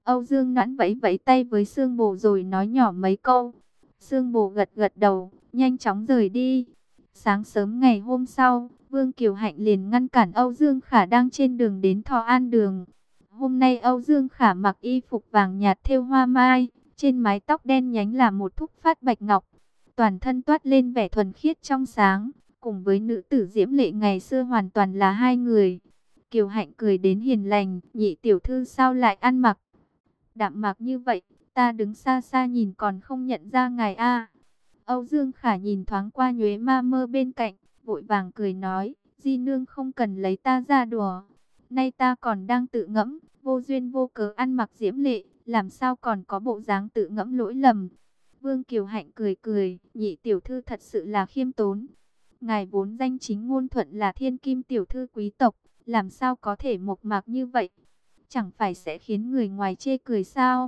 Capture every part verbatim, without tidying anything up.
Âu Dương Noãn vẫy vẫy tay với Sương Bồ rồi nói nhỏ mấy câu. Sương Bồ gật gật đầu, nhanh chóng rời đi. Sáng sớm ngày hôm sau, Vương Kiều Hạnh liền ngăn cản Âu Dương Khả đang trên đường đến Thọ An Đường. Hôm nay Âu Dương Khả mặc y phục vàng nhạt thêu hoa mai, trên mái tóc đen nhánh là một thúc phát bạch ngọc. Toàn thân toát lên vẻ thuần khiết trong sáng, cùng với nữ tử diễm lệ ngày xưa hoàn toàn là hai người. Kiều Hạnh cười đến hiền lành, nhị tiểu thư sao lại ăn mặc đạm mạc như vậy, ta đứng xa xa nhìn còn không nhận ra ngài a. Âu Dương Khả nhìn thoáng qua Nhuế Ma Mơ bên cạnh, vội vàng cười nói, di nương không cần lấy ta ra đùa. Nay ta còn đang tự ngẫm, vô duyên vô cớ ăn mặc diễm lệ, làm sao còn có bộ dáng tự ngẫm lỗi lầm. Vương Kiều Hạnh cười cười, nhị tiểu thư thật sự là khiêm tốn. Ngài vốn danh chính ngôn thuận là thiên kim tiểu thư quý tộc, làm sao có thể mộc mạc như vậy? Chẳng phải sẽ khiến người ngoài chê cười sao?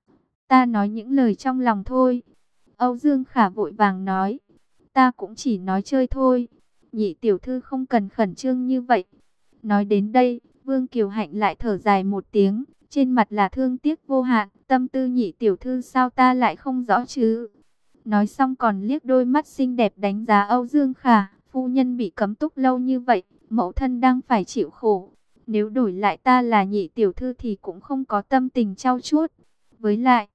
Ta nói những lời trong lòng thôi. Âu Dương Khả vội vàng nói, ta cũng chỉ nói chơi thôi. Nhị tiểu thư không cần khẩn trương như vậy. Nói đến đây, Vương Kiều Hạnh lại thở dài một tiếng, trên mặt là thương tiếc vô hạn, tâm tư nhị tiểu thư sao ta lại không rõ chứ. Nói xong còn liếc đôi mắt xinh đẹp đánh giá Âu Dương Khả, phu nhân bị cấm túc lâu như vậy, mẫu thân đang phải chịu khổ. Nếu đổi lại ta là nhị tiểu thư thì cũng không có tâm tình trau chuốt. Với lại,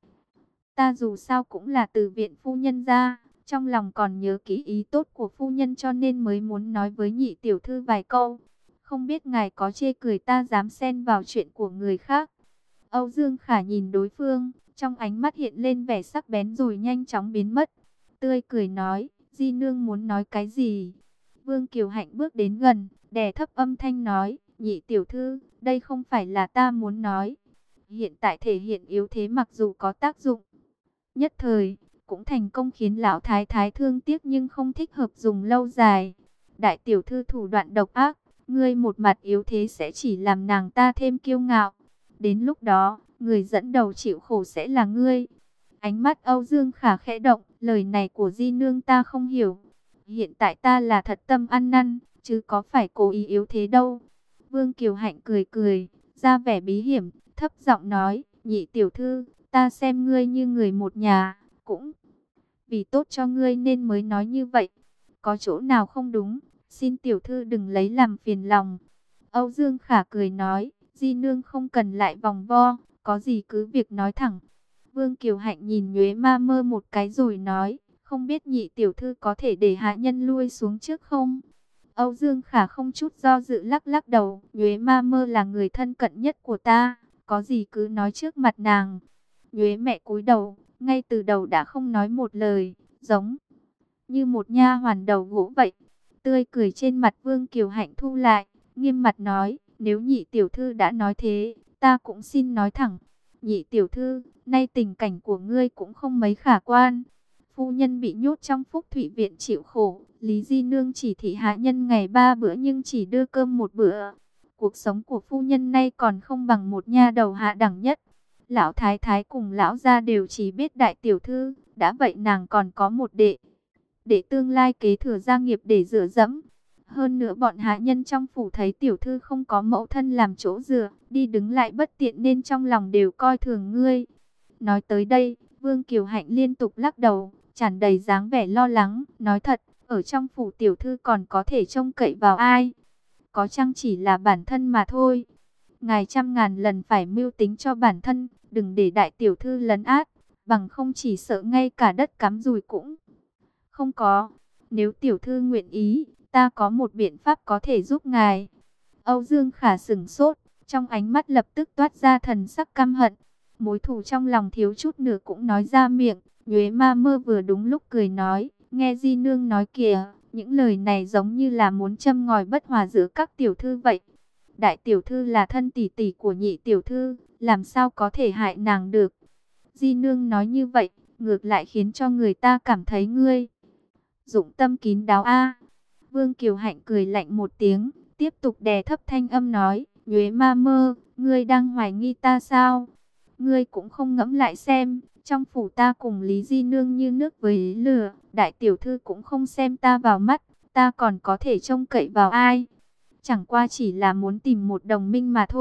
ta dù sao cũng là từ viện phu nhân ra, trong lòng còn nhớ kỹ ý tốt của phu nhân cho nên mới muốn nói với nhị tiểu thư vài câu. Không biết ngài có chê cười ta dám xen vào chuyện của người khác. Âu Dương Khả nhìn đối phương, trong ánh mắt hiện lên vẻ sắc bén rồi nhanh chóng biến mất. Tươi cười nói, di nương muốn nói cái gì? Vương Kiều Hạnh bước đến gần, đè thấp âm thanh nói, nhị tiểu thư, đây không phải là ta muốn nói. Hiện tại thể hiện yếu thế mặc dù có tác dụng nhất thời, cũng thành công khiến lão thái thái thương tiếc nhưng không thích hợp dùng lâu dài. Đại tiểu thư thủ đoạn độc ác, ngươi một mặt yếu thế sẽ chỉ làm nàng ta thêm kiêu ngạo. Đến lúc đó, người dẫn đầu chịu khổ sẽ là ngươi. Ánh mắt Âu Dương Khả khẽ động, lời này của di nương ta không hiểu. Hiện tại ta là thật tâm ăn năn, chứ có phải cố ý yếu thế đâu. Vương Kiều Hạnh cười cười, ra vẻ bí hiểm, thấp giọng nói, nhị tiểu thư, ta xem ngươi như người một nhà, cũng vì tốt cho ngươi nên mới nói như vậy. Có chỗ nào không đúng, xin tiểu thư đừng lấy làm phiền lòng. Âu Dương Khả cười nói, di nương không cần lại vòng vo, có gì cứ việc nói thẳng. Vương Kiều Hạnh nhìn Nhuế Ma Mơ một cái rồi nói, không biết nhị tiểu thư có thể để hạ nhân lui xuống trước không? Âu Dương Khả không chút do dự lắc lắc đầu, Nhuế Ma Mơ là người thân cận nhất của ta, có gì cứ nói trước mặt nàng. Nhuế mẹ cúi đầu, ngay từ đầu đã không nói một lời, giống như một nha hoàn đầu gỗ vậy. Tươi cười trên mặt Vương Kiều Hạnh thu lại, nghiêm mặt nói, nếu nhị tiểu thư đã nói thế, ta cũng xin nói thẳng. Nhị tiểu thư, nay tình cảnh của ngươi cũng không mấy khả quan. Phu nhân bị nhốt trong Phúc Thụy Viện chịu khổ, Lý Di Nương chỉ thị hạ nhân ngày ba bữa nhưng chỉ đưa cơm một bữa. Cuộc sống của phu nhân nay còn không bằng một nha đầu hạ đẳng nhất. Lão thái thái cùng lão gia đều chỉ biết đại tiểu thư, đã vậy nàng còn có một đệ. Để tương lai kế thừa gia nghiệp để dựa dẫm. Hơn nữa bọn hạ nhân trong phủ thấy tiểu thư không có mẫu thân làm chỗ dựa, đi đứng lại bất tiện nên trong lòng đều coi thường ngươi. Nói tới đây, Vương Kiều Hạnh liên tục lắc đầu, tràn đầy dáng vẻ lo lắng, nói thật, ở trong phủ tiểu thư còn có thể trông cậy vào ai? Có chăng chỉ là bản thân mà thôi. Ngài trăm ngàn lần phải mưu tính cho bản thân, đừng để đại tiểu thư lấn át, bằng không chỉ sợ ngay cả đất cắm rùi cũng không có. Nếu tiểu thư nguyện ý, ta có một biện pháp có thể giúp ngài. Âu Dương Khả sững sốt, trong ánh mắt lập tức toát ra thần sắc căm hận. Mối thù trong lòng thiếu chút nữa cũng nói ra miệng. Nhuế Ma Mơ vừa đúng lúc cười nói, nghe di nương nói kìa, những lời này giống như là muốn châm ngòi bất hòa giữa các tiểu thư vậy. Đại tiểu thư là thân tỷ tỷ của nhị tiểu thư, làm sao có thể hại nàng được. Di nương nói như vậy, ngược lại khiến cho người ta cảm thấy ngươi dụng tâm kín đáo a. Vương Kiều Hạnh cười lạnh một tiếng, tiếp tục đè thấp thanh âm nói, Nhuế Ma Mơ, ngươi đang hoài nghi ta sao? Ngươi cũng không ngẫm lại xem, trong phủ ta cùng Lý Di Nương như nước với lửa, đại tiểu thư cũng không xem ta vào mắt, ta còn có thể trông cậy vào ai? Chẳng qua chỉ là muốn tìm một đồng minh mà thôi,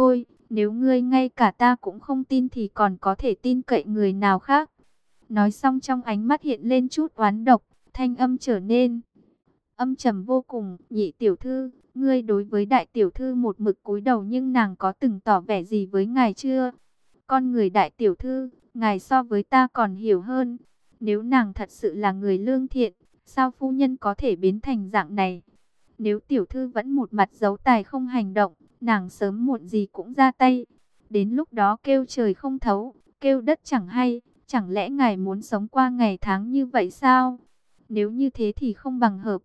Nếu ngươi ngay cả ta cũng không tin thì còn có thể tin cậy người nào khác. Nói xong trong ánh mắt hiện lên chút oán độc, thanh âm trở nên âm trầm vô cùng. Nhị tiểu thư, ngươi đối với đại tiểu thư một mực cúi đầu nhưng nàng có từng tỏ vẻ gì với ngài chưa? Con người đại tiểu thư, ngài so với ta còn hiểu hơn. Nếu nàng thật sự là người lương thiện, sao phu nhân có thể biến thành dạng này? Nếu tiểu thư vẫn một mặt giấu tài không hành động, nàng sớm muộn gì cũng ra tay. Đến lúc đó kêu trời không thấu, kêu đất chẳng hay. Chẳng lẽ ngài muốn sống qua ngày tháng như vậy sao? Nếu như thế thì không bằng hợp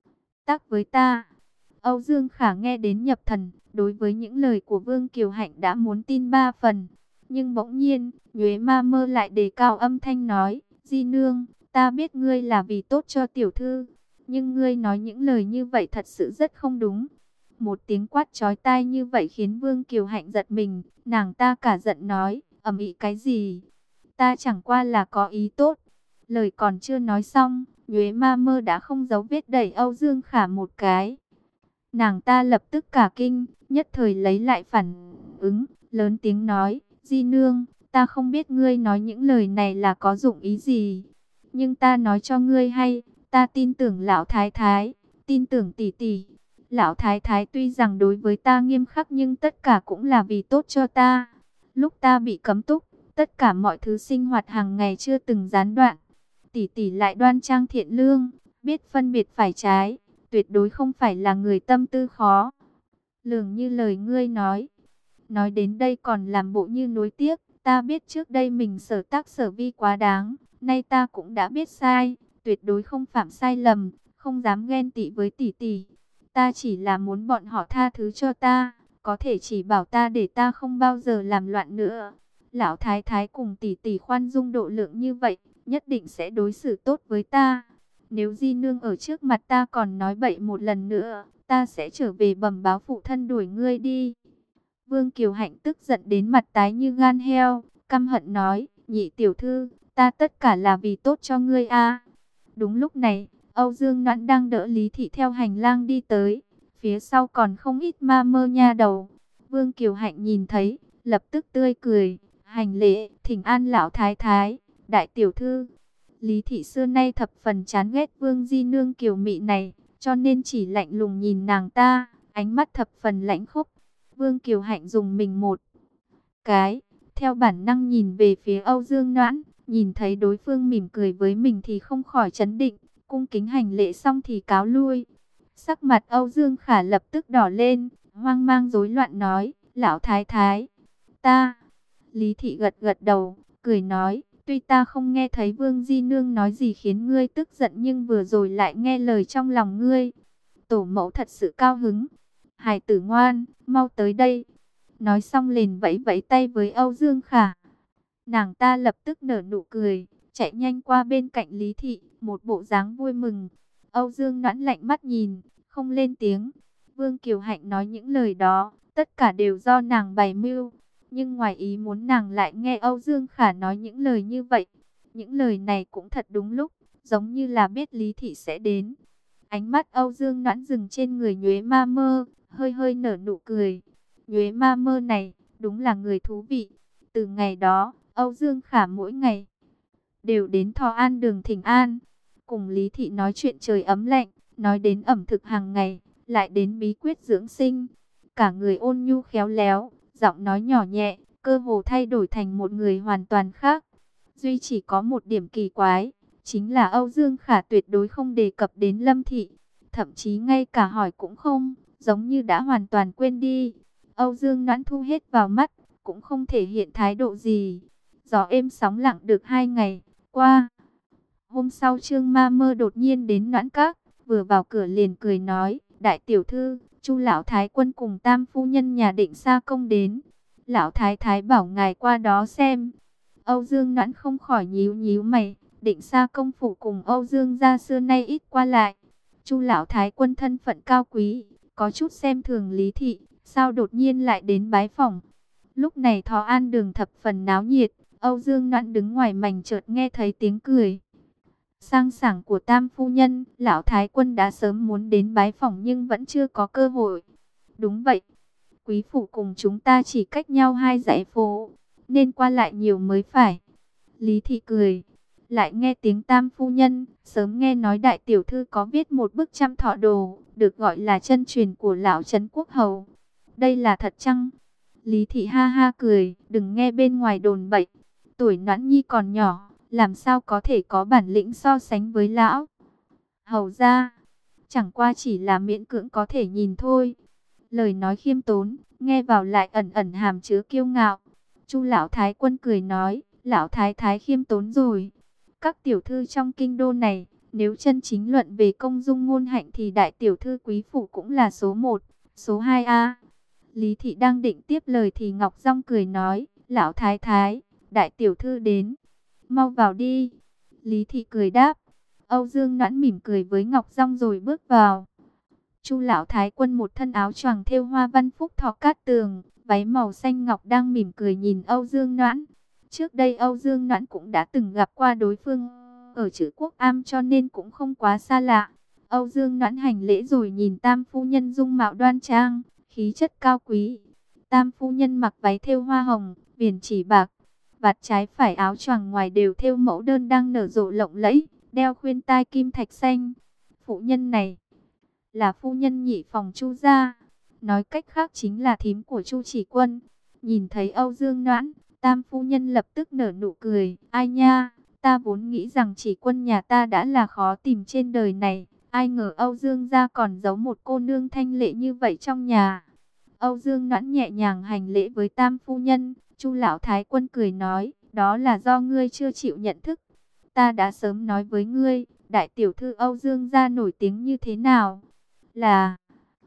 tác với ta. Âu Dương Khả nghe đến nhập thần, đối với những lời của Vương Kiều Hạnh đã muốn tin ba phần. Nhưng bỗng nhiên, Nhuế Ma Mơ lại đề cao âm thanh nói, Di Nương, ta biết ngươi là vì tốt cho tiểu thư, nhưng ngươi nói những lời như vậy thật sự rất không đúng. Một tiếng quát chói tai như vậy khiến Vương Kiều Hạnh giật mình, nàng ta cả giận nói, ầm ĩ cái gì? Ta chẳng qua là có ý tốt. Lời còn chưa nói xong, Nhuế Ma Mơ đã không giấu vết đẩy Âu Dương Khả một cái. Nàng ta lập tức cả kinh, nhất thời lấy lại phản ứng, lớn tiếng nói, Di Nương, ta không biết ngươi nói những lời này là có dụng ý gì. Nhưng ta nói cho ngươi hay, ta tin tưởng lão thái thái, tin tưởng tỷ tỷ. Lão thái thái tuy rằng đối với ta nghiêm khắc nhưng tất cả cũng là vì tốt cho ta. Lúc ta bị cấm túc, tất cả mọi thứ sinh hoạt hàng ngày chưa từng gián đoạn. Tỷ tỷ lại đoan trang thiện lương, biết phân biệt phải trái, tuyệt đối không phải là người tâm tư khó lường như lời ngươi nói. Nói đến đây còn làm bộ như nuối tiếc, ta biết trước đây mình sở tác sở vi quá đáng, nay ta cũng đã biết sai, tuyệt đối không phạm sai lầm, không dám ghen tị với tỷ tỷ. Ta chỉ là muốn bọn họ tha thứ cho ta, có thể chỉ bảo ta để ta không bao giờ làm loạn nữa. Lão thái thái cùng tỷ tỷ khoan dung độ lượng như vậy, nhất định sẽ đối xử tốt với ta. Nếu Di Nương ở trước mặt ta còn nói bậy một lần nữa, ta sẽ trở về bẩm báo phụ thân đuổi ngươi đi. Vương Kiều Hạnh tức giận đến mặt tái như gan heo, căm hận nói, nhị tiểu thư, ta tất cả là vì tốt cho ngươi a. Đúng lúc này, Âu Dương Noãn đang đỡ Lý Thị theo hành lang đi tới, phía sau còn không ít ma mơ nha đầu. Vương Kiều Hạnh nhìn thấy, lập tức tươi cười, hành lễ, thỉnh an lão thái thái, đại tiểu thư. Lý Thị xưa nay thập phần chán ghét Vương Di Nương kiều mị này, cho nên chỉ lạnh lùng nhìn nàng ta, ánh mắt thập phần lãnh khốc. Vương Kiều Hạnh dùng mình một cái, theo bản năng nhìn về phía Âu Dương Noãn, nhìn thấy đối phương mỉm cười với mình thì không khỏi chấn định, cung kính hành lễ xong thì cáo lui. Sắc mặt Âu Dương Khả lập tức đỏ lên, hoang mang rối loạn nói, lão thái thái, ta. Lý Thị gật gật đầu, cười nói, tuy ta không nghe thấy Vương Di Nương nói gì khiến ngươi tức giận nhưng vừa rồi lại nghe lời trong lòng ngươi. Tổ mẫu thật sự cao hứng. Hài tử ngoan, mau tới đây. Nói xong liền vẫy vẫy tay với Âu Dương Khả. Nàng ta lập tức nở nụ cười, chạy nhanh qua bên cạnh Lý Thị, một bộ dáng vui mừng. Âu Dương Noãn lạnh mắt nhìn, không lên tiếng. Vương Kiều Hạnh nói những lời đó, tất cả đều do nàng bày mưu. Nhưng ngoài ý muốn nàng lại nghe Âu Dương Khả nói những lời như vậy. Những lời này cũng thật đúng lúc, giống như là biết Lý Thị sẽ đến. Ánh mắt Âu Dương Noãn dừng trên người Nhuế Ma Mơ, hơi hơi nở nụ cười. Nhuế Ma Mơ này, đúng là người thú vị. Từ ngày đó, Âu Dương Khả mỗi ngày đều đến Thọ An đường thỉnh an, cùng Lý Thị nói chuyện trời ấm lạnh, nói đến ẩm thực hàng ngày, lại đến bí quyết dưỡng sinh. Cả người ôn nhu khéo léo, giọng nói nhỏ nhẹ, cơ hồ thay đổi thành một người hoàn toàn khác. Duy chỉ có một điểm kỳ quái, chính là Âu Dương Khả tuyệt đối không đề cập đến Lâm Thị, thậm chí ngay cả hỏi cũng không, giống như đã hoàn toàn quên đi. Âu Dương Noãn thu hết vào mắt, cũng không thể hiện thái độ gì. Gió êm sóng lặng được hai ngày qua. Hôm sau Trương Ma Mơ đột nhiên đến Noãn Các, vừa vào cửa liền cười nói, đại tiểu thư, Chu lão thái quân cùng tam phu nhân nhà Định Sa Công đến. Lão thái thái bảo ngài qua đó xem. Âu Dương Noãn không khỏi nhíu nhíu mày, Định Sa Công phủ cùng Âu Dương gia xưa nay ít qua lại. Chu lão thái quân thân phận cao quý, có chút xem thường Lý Thị, sao đột nhiên lại đến bái phỏng. Lúc này Thọ An đường thập phần náo nhiệt, Âu Dương Noãn đứng ngoài mảnh chợt nghe thấy tiếng cười sang sảng của tam phu nhân. Lão thái quân đã sớm muốn đến bái phỏng nhưng vẫn chưa có cơ hội. Đúng vậy, Quý phủ cùng chúng ta chỉ cách nhau hai dãy phố, nên qua lại nhiều mới phải. Lý thị cười. Lại nghe tiếng Tam phu nhân, sớm nghe nói đại tiểu thư có viết một bức trăm thọ đồ, được gọi là chân truyền của lão Trấn Quốc Hầu. Đây là thật chăng? Lý thị ha ha cười, đừng nghe bên ngoài đồn bậy. Tuổi Noãn Nhi còn nhỏ, làm sao có thể có bản lĩnh so sánh với lão Hầu gia. Chẳng qua chỉ là miễn cưỡng có thể nhìn thôi. Lời nói khiêm tốn, nghe vào lại ẩn ẩn hàm chứa kiêu ngạo. Chu lão thái quân cười nói, lão thái thái khiêm tốn rồi. Các tiểu thư trong kinh đô này, nếu chân chính luận về công dung ngôn hạnh thì đại tiểu thư quý phủ cũng là số một, số hai a. Lý thị đang định tiếp lời thì Ngọc Dung cười nói, lão thái thái, đại tiểu thư đến, mau vào đi. Lý thị cười đáp. Âu Dương Noãn mỉm cười với Ngọc Dung rồi bước vào. Chu lão thái quân một thân áo choàng thêu hoa văn phúc thọ cát tường, váy màu xanh ngọc đang mỉm cười nhìn Âu Dương Noãn. Trước đây Âu Dương Noãn cũng đã từng gặp qua đối phương ở Trữ Quốc Am cho nên cũng không quá xa lạ. Âu Dương Noãn hành lễ rồi nhìn Tam phu nhân dung mạo đoan trang, khí chất cao quý. Tam phu nhân mặc váy thêu hoa hồng, viền chỉ bạc, vạt trái phải áo choàng ngoài đều thêu mẫu đơn đang nở rộ lộng lẫy, đeo khuyên tai kim thạch xanh. Phụ nhân này là phu nhân nhị phòng Chu gia, nói cách khác chính là thím của Chu Chỉ Quân. Nhìn thấy Âu Dương Noãn, Tam phu nhân lập tức nở nụ cười, ai nha, ta vốn nghĩ rằng Chỉ Quân nhà ta đã là khó tìm trên đời này, ai ngờ Âu Dương gia còn giấu một cô nương thanh lệ như vậy trong nhà. Âu Dương Noãn nhẹ nhàng hành lễ với Tam phu nhân. Chu lão thái quân cười nói, đó là do ngươi chưa chịu nhận thức. Ta đã sớm nói với ngươi, đại tiểu thư Âu Dương gia nổi tiếng như thế nào. Là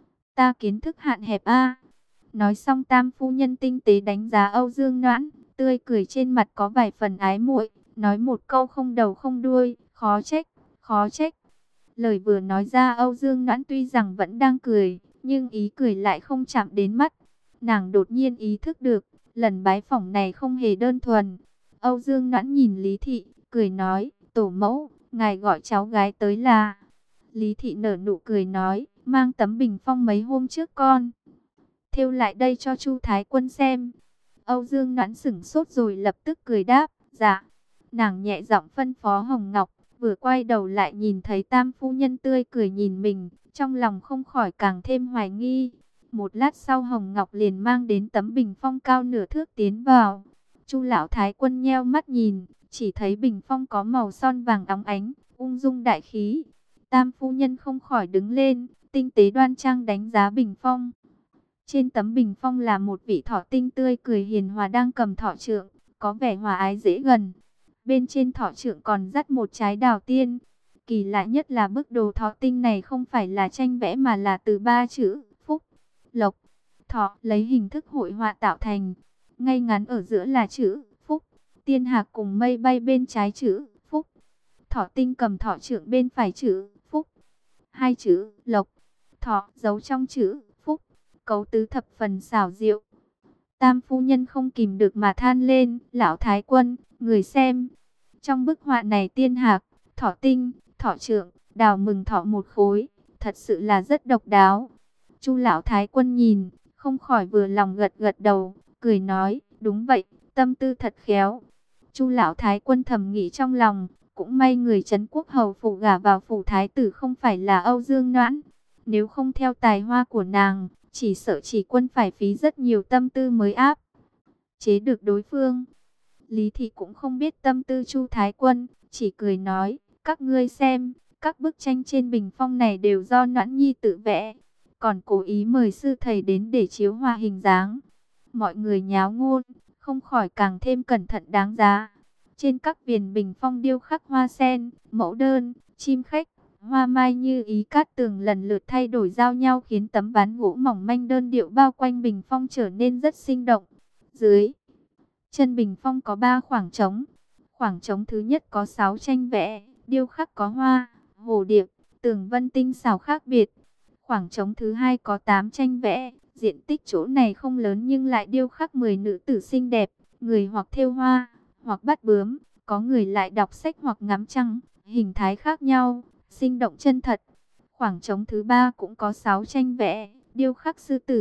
ta kiến thức hạn hẹp a. Nói xong Tam phu nhân tinh tế đánh giá Âu Dương Noãn, tươi cười trên mặt có vài phần ái muội, nói một câu không đầu không đuôi, khó trách, khó trách. Lời vừa nói ra Âu Dương Noãn tuy rằng vẫn đang cười, nhưng ý cười lại không chạm đến mắt. Nàng đột nhiên ý thức được, lần bái phỏng này không hề đơn thuần. Âu Dương Noãn nhìn Lý thị, cười nói, tổ mẫu, ngài gọi cháu gái tới là. Lý thị nở nụ cười nói, mang tấm bình phong mấy hôm trước con thêu lại đây cho Chu thái quân xem. Âu Dương Noãn sửng sốt rồi lập tức cười đáp, dạ. Nàng nhẹ giọng phân phó Hồng Ngọc, vừa quay đầu lại nhìn thấy Tam phu nhân tươi cười nhìn mình, trong lòng không khỏi càng thêm hoài nghi. Một lát sau Hồng Ngọc liền mang đến tấm bình phong cao nửa thước tiến vào. Chu lão thái quân nheo mắt nhìn, chỉ thấy bình phong có màu son vàng óng ánh, ung dung đại khí. Tam phu nhân không khỏi đứng lên, tinh tế đoan trang đánh giá bình phong. Trên tấm bình phong là một vị thỏ tinh tươi cười hiền hòa đang cầm thỏ trượng, có vẻ hòa ái dễ gần. Bên trên thỏ trượng còn dắt một trái đào tiên. Kỳ lạ nhất là bức đồ thỏ tinh này không phải là tranh vẽ mà là từ ba chữ phúc, lộc, thọ lấy hình thức hội họa tạo thành. Ngay ngắn ở giữa là chữ phúc, tiên hạc cùng mây bay bên trái chữ phúc. Thỏ tinh cầm thỏ trượng bên phải chữ phúc, hai chữ lộc, thọ giấu trong chữ phúc, cấu tứ thập phần xảo diệu. Tam phu nhân không kìm được mà than lên, lão thái quân, người xem. Trong bức họa này tiên hạc, thỏ tinh, thỏ trượng, đào mừng thọ một khối, thật sự là rất độc đáo. Chu lão thái quân nhìn, không khỏi vừa lòng gật gật đầu, cười nói, đúng vậy, tâm tư thật khéo. Chu lão thái quân thầm nghĩ trong lòng, cũng may người Trấn Quốc hầu phủ gả vào phủ thái tử không phải là Âu Dương Noãn. Nếu không theo tài hoa của nàng, chỉ sợ Chỉ Quân phải phí rất nhiều tâm tư mới áp chế được đối phương. Lý thị cũng không biết tâm tư Chu thái quân, chỉ cười nói, các ngươi xem, các bức tranh trên bình phong này đều do Noãn Nhi tự vẽ, còn cố ý mời sư thầy đến để chiếu hòa hình dáng. Mọi người nháo ngôn, không khỏi càng thêm cẩn thận đáng giá. Trên các viền bình phong điêu khắc hoa sen, mẫu đơn, chim khách, hoa mai như ý cát tường lần lượt thay đổi giao nhau khiến tấm ván gỗ mỏng manh đơn điệu bao quanh bình phong trở nên rất sinh động. Dưới chân bình phong có ba khoảng trống. Khoảng trống thứ nhất có sáu tranh vẽ, điêu khắc có hoa, hồ điệp, tường vân tinh xảo khác biệt. Khoảng trống thứ hai có tám tranh vẽ, diện tích chỗ này không lớn nhưng lại điêu khắc mười nữ tử xinh đẹp, người hoặc thêu hoa, hoặc bắt bướm, có người lại đọc sách hoặc ngắm trăng, hình thái khác nhau, sinh động chân thật. Khoảng trống thứ ba cũng có sáu tranh vẽ, điêu khắc sư tử,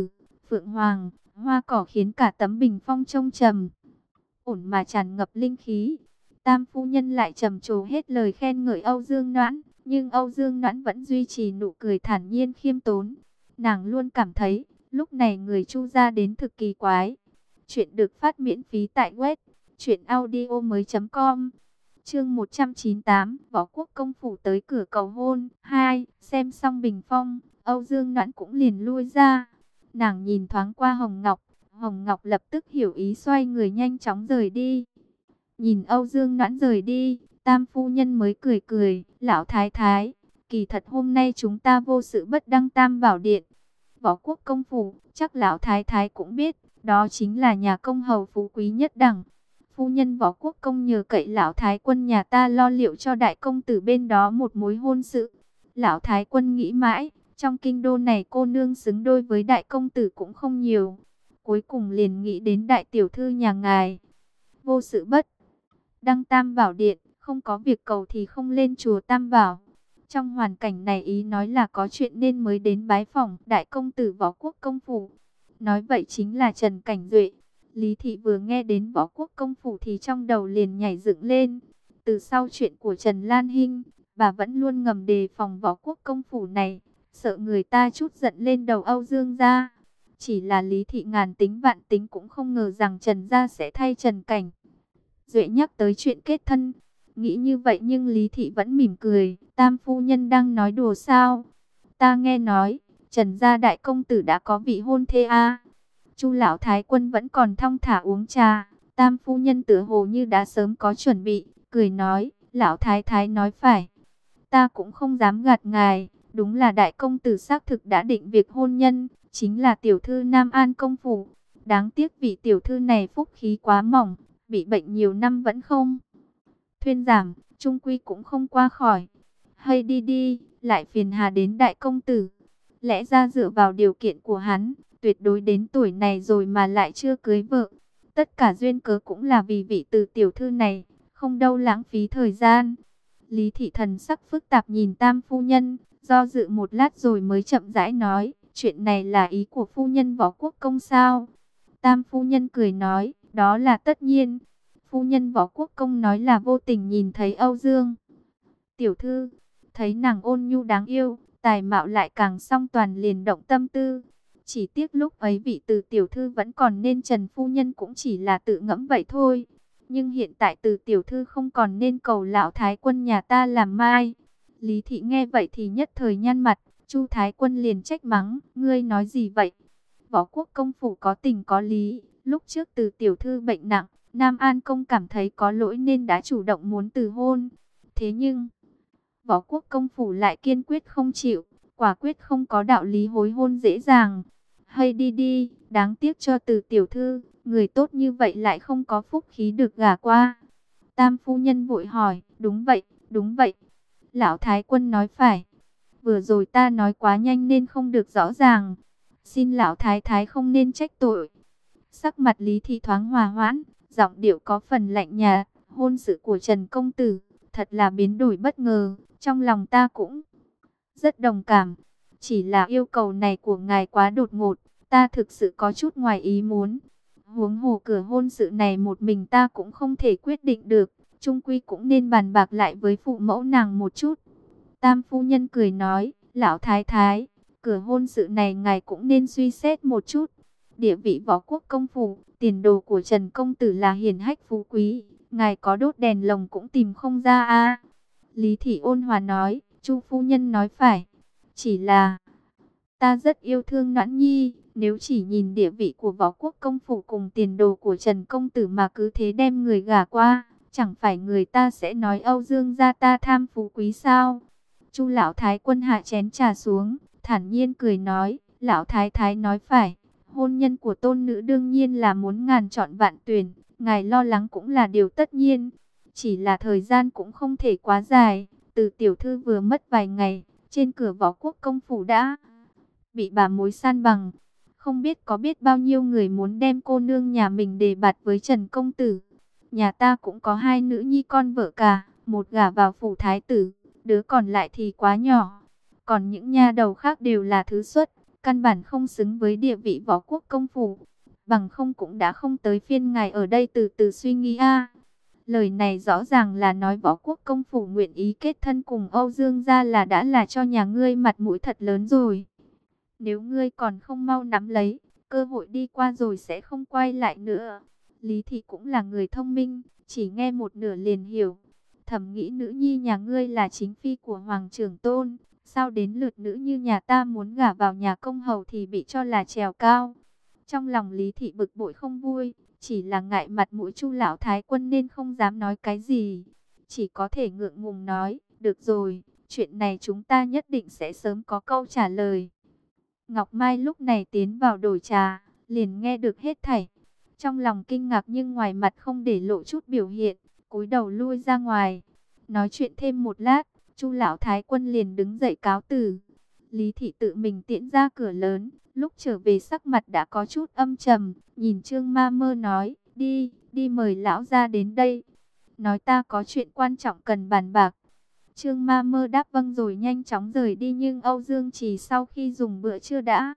phượng hoàng, hoa cỏ khiến cả tấm bình phong trông trầm ổn mà tràn ngập linh khí. Tam phu nhân lại trầm trồ hết lời khen ngợi Âu Dương Noãn, nhưng Âu Dương Noãn vẫn duy trì nụ cười thản nhiên khiêm tốn. Nàng luôn cảm thấy, lúc này người Chu gia đến thực kỳ quái. Chuyện được phát miễn phí tại web truyện audio mới chấm com. Chương một trăm chín mươi tám, Võ Quốc công phủ tới cửa cầu hôn. Hai, xem xong bình phong, Âu Dương Noãn cũng liền lui ra. Nàng nhìn thoáng qua Hồng Ngọc, Hồng Ngọc lập tức hiểu ý, xoay người nhanh chóng rời đi. Nhìn Âu Dương Noãn rời đi, Tam phu nhân mới cười cười, lão thái thái, kỳ thật hôm nay chúng ta vô sự bất đăng Tam Bảo Điện. Võ Quốc công phủ, chắc lão thái thái cũng biết, đó chính là nhà công hầu phú quý nhất đẳng. Phu nhân Võ Quốc công nhờ cậy lão thái quân nhà ta lo liệu cho đại công tử bên đó một mối hôn sự. Lão thái quân nghĩ mãi, trong kinh đô này cô nương xứng đôi với đại công tử cũng không nhiều. Cuối cùng liền nghĩ đến đại tiểu thư nhà ngài. Vô sự bất đăng Tam Bảo Điện, không có việc cầu thì không lên chùa Tam Bảo. Trong hoàn cảnh này ý nói là có chuyện nên mới đến bái phỏng đại công tử Võ Quốc công phủ. Nói vậy chính là Trần Cảnh Duệ. Lý Thị vừa nghe đến Võ Quốc công phủ thì trong đầu liền nhảy dựng lên. Từ sau chuyện của Trần Lan Hinh, bà vẫn luôn ngầm đề phòng Võ Quốc công phủ này, sợ người ta chút giận lên đầu Âu Dương gia. Chỉ là Lý Thị ngàn tính vạn tính cũng không ngờ rằng Trần gia sẽ thay Trần Cảnh Duệ nhắc tới chuyện kết thân. Nghĩ như vậy nhưng Lý Thị vẫn mỉm cười. Tam phu nhân đang nói đùa sao? Ta nghe nói Trần gia đại công tử đã có vị hôn thê a. Chu lão thái quân vẫn còn thong thả uống trà. Tam phu nhân tựa hồ như đã sớm có chuẩn bị, cười nói, lão thái thái nói phải. Ta cũng không dám gạt ngài, đúng là đại công tử xác thực đã định việc hôn nhân, chính là tiểu thư Nam An công phủ. Đáng tiếc vị tiểu thư này phúc khí quá mỏng, bị bệnh nhiều năm vẫn không thuyên giảm, trung quy cũng không qua khỏi. Hay đi đi, lại phiền hà đến đại công tử. Lẽ ra dựa vào điều kiện của hắn, tuyệt đối đến tuổi này rồi mà lại chưa cưới vợ. Tất cả duyên cớ cũng là vì vị từ tiểu thư này, không đâu lãng phí thời gian. Lý Thị thần sắc phức tạp nhìn Tam phu nhân, do dự một lát rồi mới chậm rãi nói, chuyện này là ý của phu nhân Võ Quốc công sao? Tam phu nhân cười nói, đó là tất nhiên. Phu nhân Võ Quốc công nói là vô tình nhìn thấy Âu Dương tiểu thư, thấy nàng ôn nhu đáng yêu, tài mạo lại càng song toàn, liền động tâm tư. Chỉ tiếc lúc ấy vị từ tiểu thư vẫn còn nên Trần phu nhân cũng chỉ là tự ngẫm vậy thôi. Nhưng hiện tại từ tiểu thư không còn nên cầu lão thái quân nhà ta làm mai. Lý Thị nghe vậy thì nhất thời nhăn mặt. Chu thái quân liền trách mắng, ngươi nói gì vậy? Võ Quốc công phủ có tình có lý. Lúc trước từ tiểu thư bệnh nặng, Nam An công cảm thấy có lỗi nên đã chủ động muốn từ hôn. Thế nhưng Võ Quốc công phủ lại kiên quyết không chịu, quả quyết không có đạo lý hối hôn dễ dàng. Hay đi đi, đáng tiếc cho từ tiểu thư, người tốt như vậy lại không có phúc khí được gả qua. Tam phu nhân vội hỏi, đúng vậy, đúng vậy. Lão thái quân nói phải. Vừa rồi ta nói quá nhanh nên không được rõ ràng. Xin lão thái thái không nên trách tội. Sắc mặt Lý Thị thoáng hòa hoãn, giọng điệu có phần lạnh nhạt. Hôn sự của Trần công tử thật là biến đổi bất ngờ, trong lòng ta cũng rất đồng cảm. Chỉ là yêu cầu này của ngài quá đột ngột, ta thực sự có chút ngoài ý muốn. Huống hồ cửa hôn sự này một mình ta cũng không thể quyết định được, chung quy cũng nên bàn bạc lại với phụ mẫu nàng một chút. Tam phu nhân cười nói, lão thái thái, cửa hôn sự này ngài cũng nên suy xét một chút. Địa vị Võ Quốc công phủ, tiền đồ của Trần công tử là hiển hách phú quý, ngài có đốt đèn lồng cũng tìm không ra a. Lý Thị ôn hòa nói, Chu phu nhân nói phải, chỉ là ta rất yêu thương Noãn Nhi, nếu chỉ nhìn địa vị của Võ Quốc công phủ cùng tiền đồ của Trần công tử mà cứ thế đem người gả qua, chẳng phải người ta sẽ nói Âu Dương gia ta tham phú quý sao? Chu lão thái quân hạ chén trà xuống, thản nhiên cười nói, lão thái thái nói phải, hôn nhân của tôn nữ đương nhiên là muốn ngàn chọn vạn tuyển, ngài lo lắng cũng là điều tất nhiên, chỉ là thời gian cũng không thể quá dài. Từ tiểu thư vừa mất vài ngày, trên cửa Võ Quốc công phủ đã bị bà mối san bằng. Không biết có biết bao nhiêu người muốn đem cô nương nhà mình đề bạt với Trần công tử. Nhà ta cũng có hai nữ nhi con vợ cả, một gả vào phủ thái tử, đứa còn lại thì quá nhỏ. Còn những nha đầu khác đều là thứ xuất, căn bản không xứng với địa vị võ quốc công phủ. Bằng không cũng đã không tới phiên ngài ở đây từ từ suy nghĩ a. Lời này rõ ràng là nói võ quốc công phủ nguyện ý kết thân cùng Âu Dương gia là đã là cho nhà ngươi mặt mũi thật lớn rồi. Nếu ngươi còn không mau nắm lấy, cơ hội đi qua rồi sẽ không quay lại nữa. Lý Thị cũng là người thông minh, chỉ nghe một nửa liền hiểu. Thầm nghĩ nữ nhi nhà ngươi là chính phi của Hoàng Trưởng Tôn, sao đến lượt nữ như nhà ta muốn gả vào nhà công hầu thì bị cho là trèo cao. Trong lòng Lý Thị bực bội không vui, chỉ là ngại mặt mũi Chu lão thái quân nên không dám nói cái gì. Chỉ có thể ngượng ngùng nói, được rồi, chuyện này chúng ta nhất định sẽ sớm có câu trả lời. Ngọc Mai lúc này tiến vào đổi trà, liền nghe được hết thảy. Trong lòng kinh ngạc nhưng ngoài mặt không để lộ chút biểu hiện, cúi đầu lui ra ngoài. Nói chuyện thêm một lát, Chu lão thái quân liền đứng dậy cáo từ. Lý Thị tự mình tiễn ra cửa lớn, lúc trở về sắc mặt đã có chút âm trầm, nhìn Trương Ma Mơ nói, đi, đi mời lão ra đến đây. Nói ta có chuyện quan trọng cần bàn bạc. Trương Ma Mơ đáp vâng rồi nhanh chóng rời đi, nhưng Âu Dương Trì sau khi dùng bữa trưa đã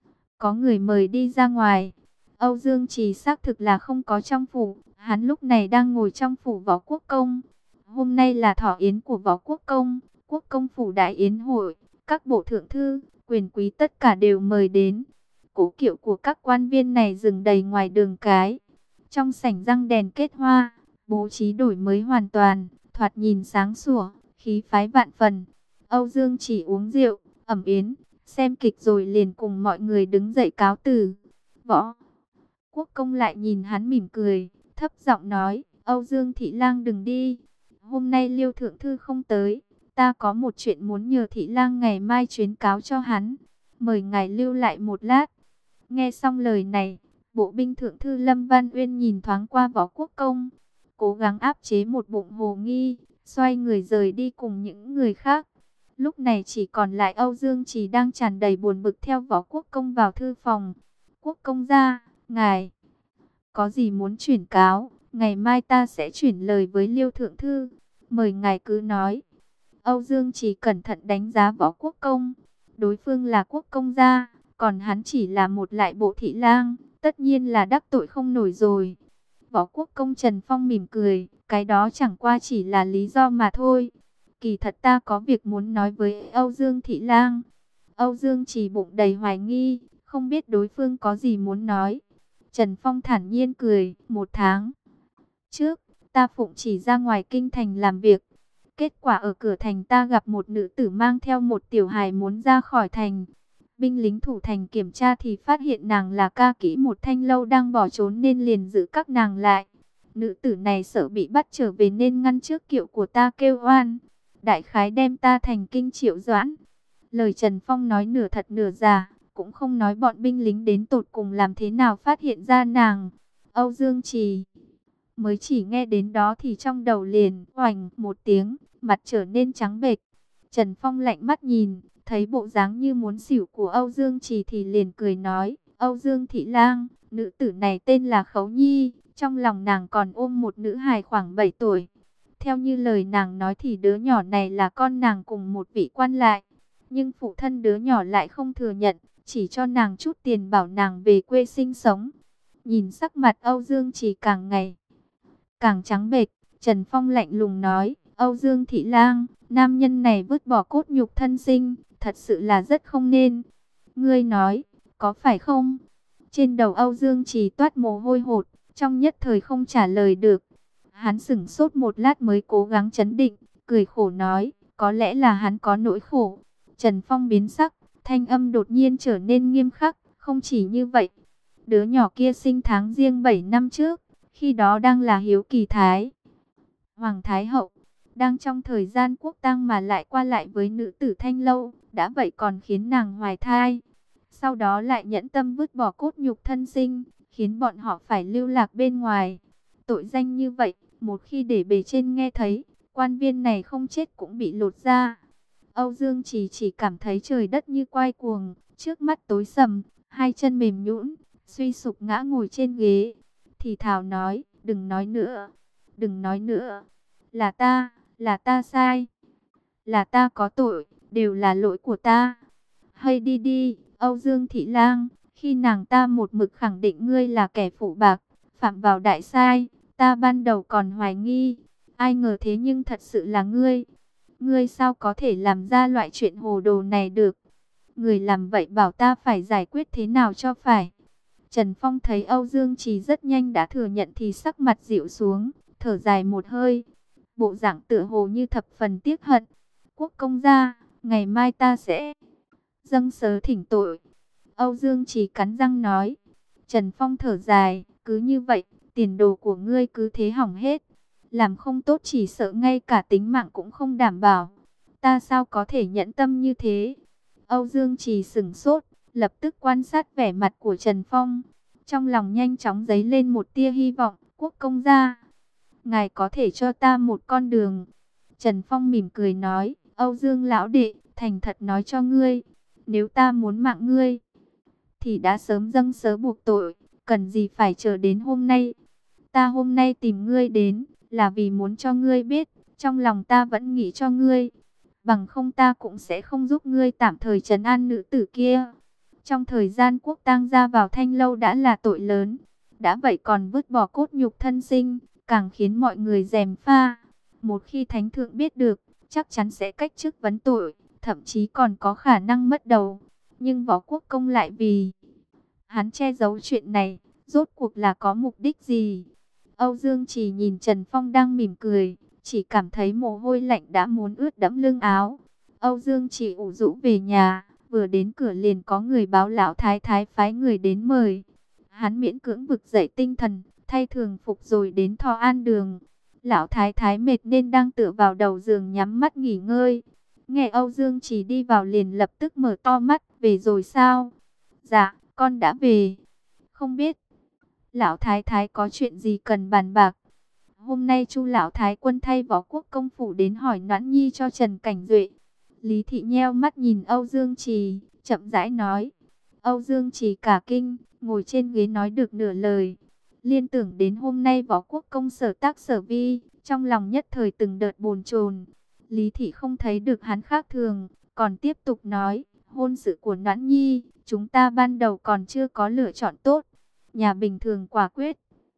có người mời đi ra ngoài. Âu Dương Trì xác thực là không có trong phủ, hắn lúc này đang ngồi trong phủ Võ Quốc Công. Hôm nay là thọ yến của Võ Quốc Công, Quốc Công phủ đại yến hội, các bộ thượng thư, quyền quý tất cả đều mời đến. Cố kiệu của các quan viên này dừng đầy ngoài đường cái. Trong sảnh răng đèn kết hoa, bố trí đổi mới hoàn toàn, thoạt nhìn sáng sủa, khí phái vạn phần. Âu Dương chỉ uống rượu, ẩm yến, xem kịch rồi liền cùng mọi người đứng dậy cáo từ. Võ Quốc Công lại nhìn hắn mỉm cười, thấp giọng nói, Âu Dương thị lang đừng đi. Hôm nay Liêu thượng thư không tới, ta có một chuyện muốn nhờ thị lang ngày mai chuyến cáo cho hắn. Mời ngài lưu lại một lát. Nghe xong lời này, bộ binh thượng thư Lâm Văn Uyên nhìn thoáng qua Võ Quốc Công, cố gắng áp chế một bụng hồ nghi, xoay người rời đi cùng những người khác. Lúc này chỉ còn lại Âu Dương Trì đang tràn đầy buồn bực theo Võ Quốc Công vào thư phòng. Quốc công gia, ngài có gì muốn chuyển cáo, ngày mai ta sẽ chuyển lời với Liêu thượng thư, mời ngài cứ nói. Âu Dương Trì cẩn thận đánh giá Võ Quốc Công, đối phương là quốc công gia, còn hắn chỉ là một lại bộ thị lang, tất nhiên là đắc tội không nổi rồi. Võ Quốc Công Trần Phong mỉm cười, cái đó chẳng qua chỉ là lý do mà thôi. Kỳ thật ta có việc muốn nói với Âu Dương thị lang. Âu Dương Trì bụng đầy hoài nghi, không biết đối phương có gì muốn nói. Trần Phong thản nhiên cười, một tháng trước, ta phụng chỉ ra ngoài kinh thành làm việc. Kết quả ở cửa thành ta gặp một nữ tử mang theo một tiểu hài muốn ra khỏi thành. Binh lính thủ thành kiểm tra thì phát hiện nàng là ca kỹ một thanh lâu đang bỏ trốn nên liền giữ các nàng lại. Nữ tử này sợ bị bắt trở về nên ngăn trước kiệu của ta kêu oan. Đại khái đem ta thành kinh triệu doãn. Lời Trần Phong nói nửa thật nửa giả, cũng không nói bọn binh lính đến tột cùng làm thế nào phát hiện ra nàng. Âu Dương Trì mới chỉ nghe đến đó thì trong đầu liền oành một tiếng, mặt trở nên trắng bệch. Trần Phong lạnh mắt nhìn, thấy bộ dáng như muốn xỉu của Âu Dương Trì thì liền cười nói, Âu Dương thị lang, nữ tử này tên là Khấu Nhi, trong lòng nàng còn ôm một nữ hài khoảng bảy tuổi. Theo như lời nàng nói thì đứa nhỏ này là con nàng cùng một vị quan lại, nhưng phụ thân đứa nhỏ lại không thừa nhận, chỉ cho nàng chút tiền bảo nàng về quê sinh sống. Nhìn sắc mặt Âu Dương Trì càng ngày càng trắng bệch, Trần Phong lạnh lùng nói, Âu Dương thị lang, nam nhân này vứt bỏ cốt nhục thân sinh, thật sự là rất không nên. Ngươi nói, có phải không? Trên đầu Âu Dương Trì toát mồ hôi hột, trong nhất thời không trả lời được. Hắn sững sốt một lát mới cố gắng trấn định, cười khổ nói, có lẽ là hắn có nỗi khổ. Trần Phong biến sắc, thanh âm đột nhiên trở nên nghiêm khắc, không chỉ như vậy. Đứa nhỏ kia sinh tháng Giêng bảy năm trước, khi đó đang là Hiếu Kỳ Thái Hoàng Thái Hậu, đang trong thời gian quốc tang mà lại qua lại với nữ tử Thanh Lâu, đã vậy còn khiến nàng hoài thai. Sau đó lại nhẫn tâm vứt bỏ cốt nhục thân sinh, khiến bọn họ phải lưu lạc bên ngoài. Tội danh như vậy, một khi để bề trên nghe thấy, quan viên này không chết cũng bị lột ra. Âu Dương chỉ chỉ cảm thấy trời đất như quay cuồng, trước mắt tối sầm, hai chân mềm nhũn, suy sụp ngã ngồi trên ghế. Thì thào nói, đừng nói nữa, đừng nói nữa, là ta, là ta sai, là ta có tội, đều là lỗi của ta. Hay đi đi, Âu Dương Thị Lang, khi nàng ta một mực khẳng định ngươi là kẻ phụ bạc, phạm vào đại sai, ta ban đầu còn hoài nghi, ai ngờ thế nhưng thật sự là ngươi. Ngươi sao có thể làm ra loại chuyện hồ đồ này được? Người làm vậy bảo ta phải giải quyết thế nào cho phải. Trần Phong thấy Âu Dương Trì rất nhanh đã thừa nhận thì sắc mặt dịu xuống, thở dài một hơi. Bộ dạng tựa hồ như thập phần tiếc hận. Quốc công gia, ngày mai ta sẽ dâng sớ thỉnh tội. Âu Dương Trì cắn răng nói. Trần Phong thở dài, cứ như vậy, tiền đồ của ngươi cứ thế hỏng hết. Làm không tốt chỉ sợ ngay cả tính mạng cũng không đảm bảo. Ta sao có thể nhẫn tâm như thế? Âu Dương Trì sững sốt, lập tức quan sát vẻ mặt của Trần Phong. Trong lòng nhanh chóng dấy lên một tia hy vọng. Quốc công gia, ngài có thể cho ta một con đường. Trần Phong mỉm cười nói, Âu Dương lão đệ, thành thật nói cho ngươi. Nếu ta muốn mạng ngươi, thì đã sớm dâng sớ buộc tội, cần gì phải chờ đến hôm nay. Ta hôm nay tìm ngươi đến, là vì muốn cho ngươi biết, trong lòng ta vẫn nghĩ cho ngươi. Bằng không ta cũng sẽ không giúp ngươi tạm thời trấn an nữ tử kia. Trong thời gian quốc tang ra vào Thanh Lâu đã là tội lớn. Đã vậy còn vứt bỏ cốt nhục thân sinh, càng khiến mọi người gièm pha. Một khi thánh thượng biết được, chắc chắn sẽ cách chức vấn tội, thậm chí còn có khả năng mất đầu. Nhưng Võ Quốc công lại vì hắn che giấu chuyện này, rốt cuộc là có mục đích gì? Âu Dương Trì nhìn Trần Phong đang mỉm cười, chỉ cảm thấy mồ hôi lạnh đã muốn ướt đẫm lưng áo. Âu Dương Trì ủ rũ về nhà, vừa đến cửa liền có người báo lão thái thái phái người đến mời. Hắn miễn cưỡng vực dậy tinh thần, thay thường phục rồi đến Thọ An Đường. Lão thái thái mệt nên đang tựa vào đầu giường nhắm mắt nghỉ ngơi. Nghe Âu Dương Trì đi vào liền lập tức mở to mắt, về rồi sao? Dạ, con đã về. Không biết lão thái thái có chuyện gì cần bàn bạc. Hôm nay Chu lão thái quân thay Võ Quốc công phủ đến hỏi Noãn Nhi cho Trần Cảnh Duệ. Lý Thị nheo mắt nhìn Âu Dương Trì, chậm rãi nói. Âu Dương Trì cả kinh, ngồi trên ghế nói được nửa lời. Liên tưởng đến hôm nay Võ Quốc công sở tác sở vi, trong lòng nhất thời từng đợt bồn chồn. Lý Thị không thấy được hắn khác thường, còn tiếp tục nói, hôn sự của Noãn Nhi, chúng ta ban đầu còn chưa có lựa chọn tốt. Nhà bình thường quả quyết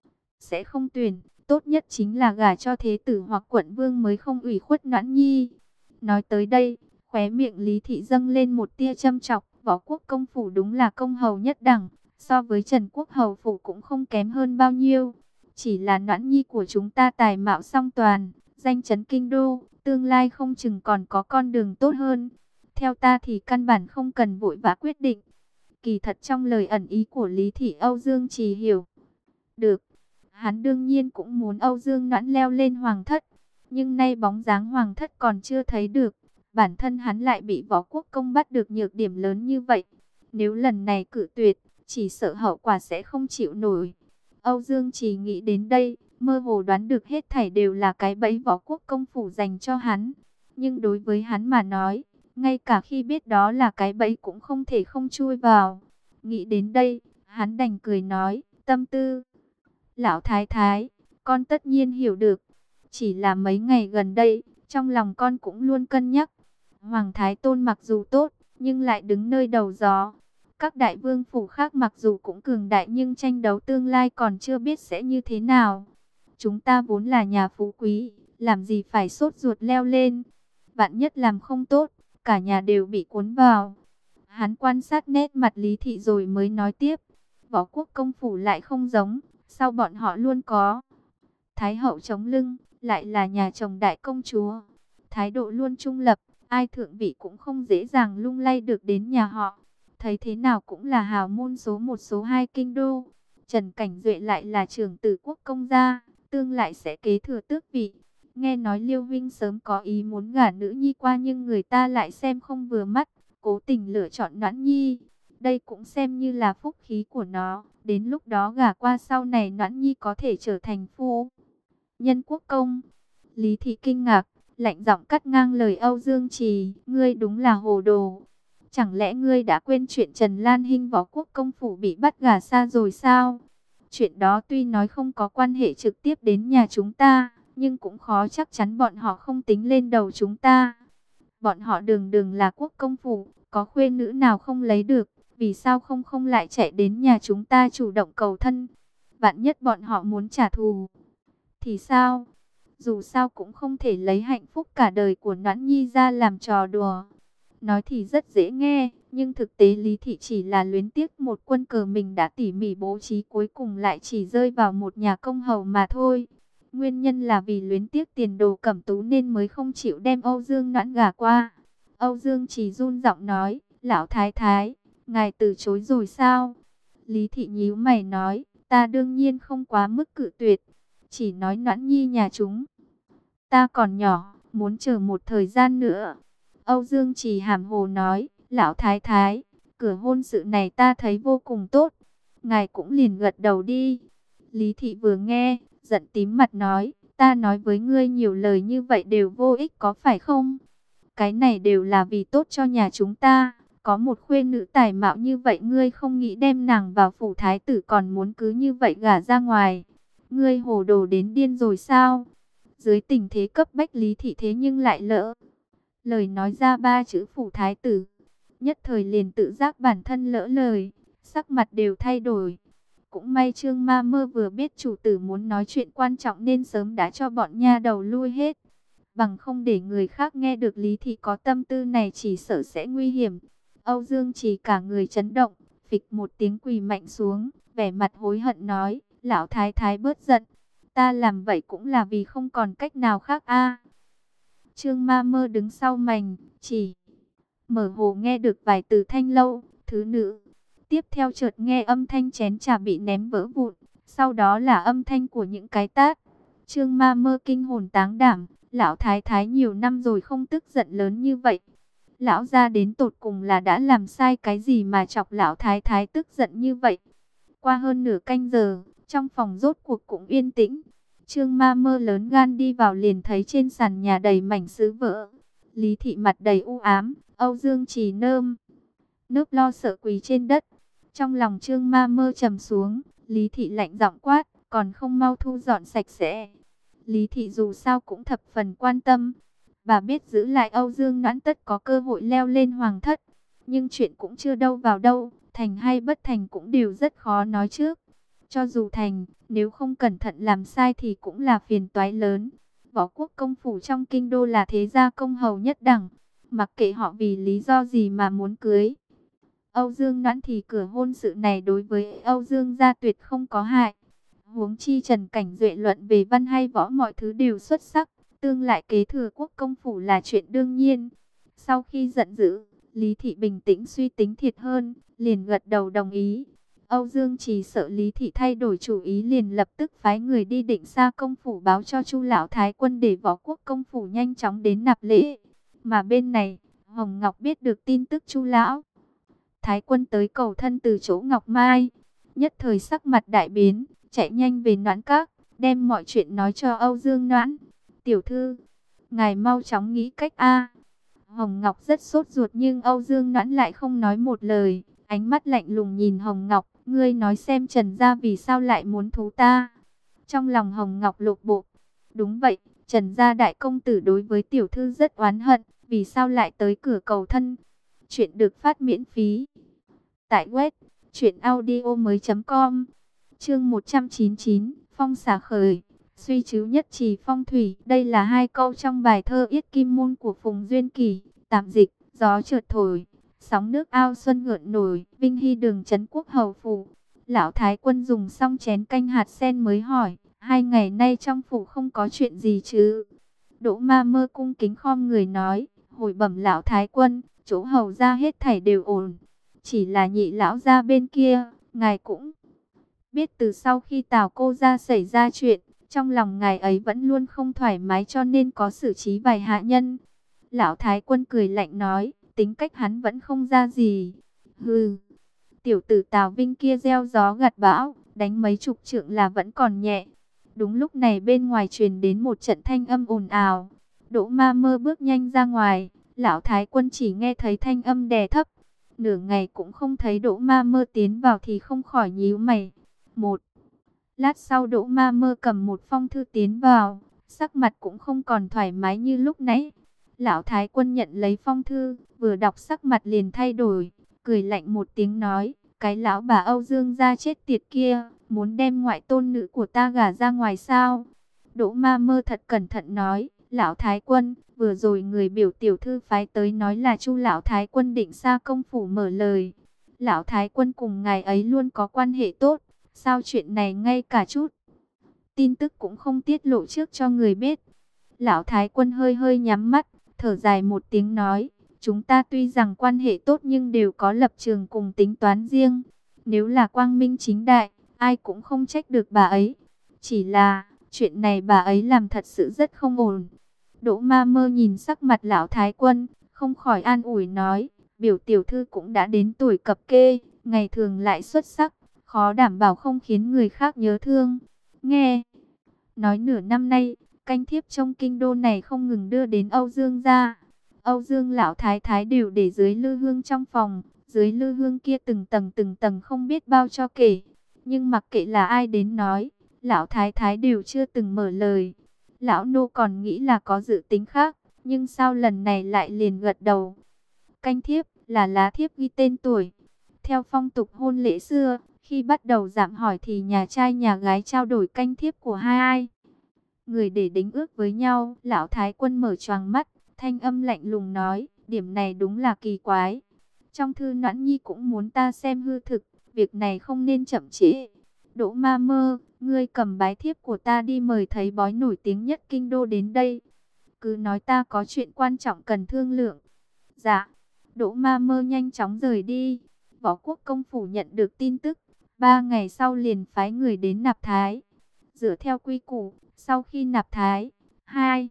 sẽ không tuyển, tốt nhất chính là gả cho thế tử hoặc quận vương mới không ủy khuất Noãn Nhi. Nói tới đây, khóe miệng Lý Thị dâng lên một tia châm chọc. Võ Quốc công phủ đúng là công hầu nhất đẳng, so với Trần Quốc hầu phủ cũng không kém hơn bao nhiêu. Chỉ là Noãn Nhi của chúng ta tài mạo song toàn, danh chấn kinh đô, tương lai không chừng còn có con đường tốt hơn. Theo ta thì căn bản không cần vội vã quyết định. Kỳ thật trong lời ẩn ý của Lý Thị Âu Dương Trì hiểu được. Hắn đương nhiên cũng muốn Âu Dương Noãn leo lên hoàng thất. Nhưng nay bóng dáng hoàng thất còn chưa thấy được. Bản thân hắn lại bị Võ Quốc công bắt được nhược điểm lớn như vậy. Nếu lần này cự tuyệt, chỉ sợ hậu quả sẽ không chịu nổi. Âu Dương Trì nghĩ đến đây, mơ hồ đoán được hết thảy đều là cái bẫy Võ Quốc công phủ dành cho hắn. Nhưng đối với hắn mà nói, ngay cả khi biết đó là cái bẫy cũng không thể không chui vào. Nghĩ đến đây, hắn đành cười nói, tâm tư. Lão thái thái, con tất nhiên hiểu được. Chỉ là mấy ngày gần đây, trong lòng con cũng luôn cân nhắc. Hoàng thái tôn mặc dù tốt, nhưng lại đứng nơi đầu gió. Các đại vương phủ khác mặc dù cũng cường đại nhưng tranh đấu tương lai còn chưa biết sẽ như thế nào. Chúng ta vốn là nhà phú quý, làm gì phải sốt ruột leo lên. Vạn nhất làm không tốt, cả nhà đều bị cuốn vào. Hắn quan sát nét mặt Lý Thị rồi mới nói tiếp. Võ Quốc công phủ lại không giống, sau bọn họ luôn có Thái hậu chống lưng, lại là nhà chồng đại công chúa. Thái độ luôn trung lập, ai thượng vị cũng không dễ dàng lung lay được đến nhà họ. Thấy thế nào cũng là hào môn số một số hai kinh đô. Trần Cảnh Duệ lại là trưởng tử quốc công gia, tương lại sẽ kế thừa tước vị. Nghe nói Liêu Vinh sớm có ý muốn gả nữ nhi qua nhưng người ta lại xem không vừa mắt, cố tình lựa chọn Noãn Nhi. Đây cũng xem như là phúc khí của nó, đến lúc đó gả qua sau này Noãn Nhi có thể trở thành phu nhân quốc công. Lý Thị kinh ngạc, lạnh giọng cắt ngang lời Âu Dương Trì, ngươi đúng là hồ đồ. Chẳng lẽ ngươi đã quên chuyện Trần Lan Hinh Võ Quốc công phủ bị bắt gả xa rồi sao? Chuyện đó tuy nói không có quan hệ trực tiếp đến nhà chúng ta, nhưng cũng khó chắc chắn bọn họ không tính lên đầu chúng ta. Bọn họ đường đường là quốc công phủ, có khuê nữ nào không lấy được, Vì sao không không lại chạy đến nhà chúng ta chủ động cầu thân? Vạn nhất bọn họ muốn trả thù thì sao? Dù sao cũng không thể lấy hạnh phúc cả đời của Noãn Nhi ra làm trò đùa. Nói thì rất dễ nghe, nhưng thực tế Lý Thị chỉ là luyến tiếc một quân cờ mình đã tỉ mỉ bố trí, cuối cùng lại chỉ rơi vào một nhà công hầu mà thôi. Nguyên nhân là vì luyến tiếc tiền đồ cẩm tú nên mới không chịu đem Âu Dương Noãn gả qua. Âu Dương chỉ run giọng nói, lão thái thái, ngài từ chối rồi sao? Lý Thị nhíu mày nói, ta đương nhiên không quá mức cự tuyệt, chỉ nói Noãn Nhi nhà chúng ta còn nhỏ, muốn chờ một thời gian nữa. Âu Dương chỉ hàm hồ nói, lão thái thái, cửa hôn sự này ta thấy vô cùng tốt, ngài cũng liền gật đầu đi. Lý Thị vừa nghe, giận tím mặt nói, ta nói với ngươi nhiều lời như vậy đều vô ích có phải không? Cái này đều là vì tốt cho nhà chúng ta, có một khuê nữ tài mạo như vậy ngươi không nghĩ đem nàng vào phủ thái tử, còn muốn cứ như vậy gả ra ngoài. Ngươi hồ đồ đến điên rồi sao? Dưới tình thế cấp bách, Lý Thị thế nhưng lại lỡ lời nói ra ba chữ phủ thái tử. Nhất thời liền tự giác bản thân lỡ lời, sắc mặt đều thay đổi. Cũng may Trương Ma Mơ vừa biết chủ tử muốn nói chuyện quan trọng nên sớm đã cho bọn nha đầu lui hết. Bằng không để người khác nghe được Lý Thị có tâm tư này chỉ sợ sẽ nguy hiểm. Âu Dương chỉ cả người chấn động, phịch một tiếng quỳ mạnh xuống, vẻ mặt hối hận nói, lão thái thái bớt giận. Ta làm vậy cũng là vì không còn cách nào khác a. Trương Ma Mơ đứng sau mành, chỉ mở hồ nghe được vài từ thanh lâu, thứ nữ. Tiếp theo chợt nghe âm thanh chén trà bị ném vỡ vụn, sau đó là âm thanh của những cái tát. Trương Ma Mơ kinh hồn táng đảm, lão thái thái nhiều năm rồi không tức giận lớn như vậy. Lão gia đến tột cùng là đã làm sai cái gì mà chọc lão thái thái tức giận như vậy? Qua hơn nửa canh giờ, trong phòng rốt cuộc cũng yên tĩnh. Trương Ma Mơ lớn gan đi vào liền thấy trên sàn nhà đầy mảnh sứ vỡ. Lý Thị mặt đầy u ám, Âu Dương Trì nơm nớp lo sợ quỳ trên đất. Trong lòng Trương Ma Mơ trầm xuống, Lý Thị lạnh giọng quát, còn không mau thu dọn sạch sẽ. Lý Thị dù sao cũng thập phần quan tâm, bà biết giữ lại Âu Dương Noãn tất có cơ hội leo lên hoàng thất. Nhưng chuyện cũng chưa đâu vào đâu, thành hay bất thành cũng đều rất khó nói trước. Cho dù thành, nếu không cẩn thận làm sai thì cũng là phiền toái lớn. Võ Quốc công phủ trong kinh đô là thế gia công hầu nhất đẳng, mặc kệ họ vì lý do gì mà muốn cưới Âu Dương Noãn thì cửa hôn sự này đối với Âu Dương gia tuyệt không có hại. Huống chi Trần Cảnh Duệ luận về văn hay võ mọi thứ đều xuất sắc, tương lại kế thừa quốc công phủ là chuyện đương nhiên. Sau khi giận dữ, Lý Thị bình tĩnh suy tính thiệt hơn, liền gật đầu đồng ý. Âu Dương chỉ sợ Lý Thị thay đổi chủ ý liền lập tức phái người đi Định Sa công phủ báo cho Chu lão thái quân để Võ Quốc công phủ nhanh chóng đến nạp lễ. Mà bên này, Hồng Ngọc biết được tin tức Chu lão thái quân tới cầu thân từ chỗ Ngọc Mai, nhất thời sắc mặt đại biến, chạy nhanh về Noãn Các, đem mọi chuyện nói cho Âu Dương Noãn. Tiểu thư, ngài mau chóng nghĩ cách a. Hồng Ngọc rất sốt ruột nhưng Âu Dương Noãn lại không nói một lời, ánh mắt lạnh lùng nhìn Hồng Ngọc, ngươi nói xem Trần gia vì sao lại muốn thú ta. Trong lòng Hồng Ngọc lột bột, đúng vậy, Trần gia đại công tử đối với tiểu thư rất oán hận, vì sao lại tới cửa cầu thân. Chuyện được phát miễn phí tại web truyện audio mới chấm com. Chương một trăm chín mươi chín, phong xả khởi, suy chứ nhất trì phong thủy. Đây là hai câu trong bài thơ Yết Kim Môn của Phùng Duyên Kỳ. Tạm dịch, gió chợt thổi, sóng nước ao xuân gợn nổi, Vinh Hy đường trấn quốc hầu phủ. Lão thái quân dùng xong chén canh hạt sen mới hỏi, hai ngày nay trong phủ không có chuyện gì chứ? Đỗ Ma Mơ cung kính khom người nói, hồi bẩm lão thái quân, chỗ hầu ra hết thảy đều ổn. Chỉ là nhị lão gia bên kia, ngài cũng biết từ sau khi Tào cô ra xảy ra chuyện, trong lòng ngài ấy vẫn luôn không thoải mái cho nên có xử trí vài hạ nhân. Lão thái quân cười lạnh nói, tính cách hắn vẫn không ra gì. Hừ, tiểu tử Tào Vinh kia gieo gió gặt bão, đánh mấy chục trượng là vẫn còn nhẹ. Đúng lúc này bên ngoài truyền đến một trận thanh âm ồn ào. Đỗ Ma Mơ bước nhanh ra ngoài, lão thái quân chỉ nghe thấy thanh âm đè thấp. Nửa ngày cũng không thấy Đỗ Ma Mơ tiến vào thì không khỏi nhíu mày. Một lát sau Đỗ Ma Mơ cầm một phong thư tiến vào, sắc mặt cũng không còn thoải mái như lúc nãy. Lão thái quân nhận lấy phong thư, vừa đọc sắc mặt liền thay đổi, cười lạnh một tiếng nói, cái lão bà Âu Dương gia chết tiệt kia, muốn đem ngoại tôn nữ của ta gả ra ngoài sao? Đỗ Ma Mơ thật cẩn thận nói, lão thái quân, vừa rồi người biểu tiểu thư phái tới nói là Chu lão thái quân định xa công phủ mở lời. Lão thái quân cùng ngài ấy luôn có quan hệ tốt, sao chuyện này ngay cả chút tin tức cũng không tiết lộ trước cho người biết. Lão thái quân hơi hơi nhắm mắt, thở dài một tiếng nói, chúng ta tuy rằng quan hệ tốt nhưng đều có lập trường cùng tính toán riêng. Nếu là quang minh chính đại, ai cũng không trách được bà ấy. Chỉ là, chuyện này bà ấy làm thật sự rất không ổn. Đỗ Ma Mơ nhìn sắc mặt lão thái quân, không khỏi an ủi nói, biểu tiểu thư cũng đã đến tuổi cập kê, ngày thường lại xuất sắc, khó đảm bảo không khiến người khác nhớ thương. Nghe nói nửa năm nay, canh thiếp trong kinh đô này không ngừng đưa đến Âu Dương gia. Âu Dương lão thái thái đều để dưới lư hương trong phòng, dưới lư hương kia từng tầng từng tầng không biết bao cho kể. Nhưng mặc kệ là ai đến nói, lão thái thái đều chưa từng mở lời. Lão nô còn nghĩ là có dự tính khác, nhưng sao lần này lại liền gật đầu. Canh thiếp là lá thiếp ghi tên tuổi. Theo phong tục hôn lễ xưa, khi bắt đầu dạm hỏi thì nhà trai nhà gái trao đổi canh thiếp của hai ai. Người để đính ước với nhau, lão thái quân mở choàng mắt, thanh âm lạnh lùng nói, điểm này đúng là kỳ quái. Trong thư Noãn Nhi cũng muốn ta xem hư thực, việc này không nên chậm trễ. Đỗ Ma Mơ, ngươi cầm bái thiếp của ta đi mời thấy bói nổi tiếng nhất kinh đô đến đây. Cứ nói ta có chuyện quan trọng cần thương lượng. Dạ, Đỗ Ma Mơ nhanh chóng rời đi. Võ Quốc công phủ nhận được tin tức, ba ngày sau liền phái người đến nạp thái. Dựa theo quy củ, sau khi nạp thái, hai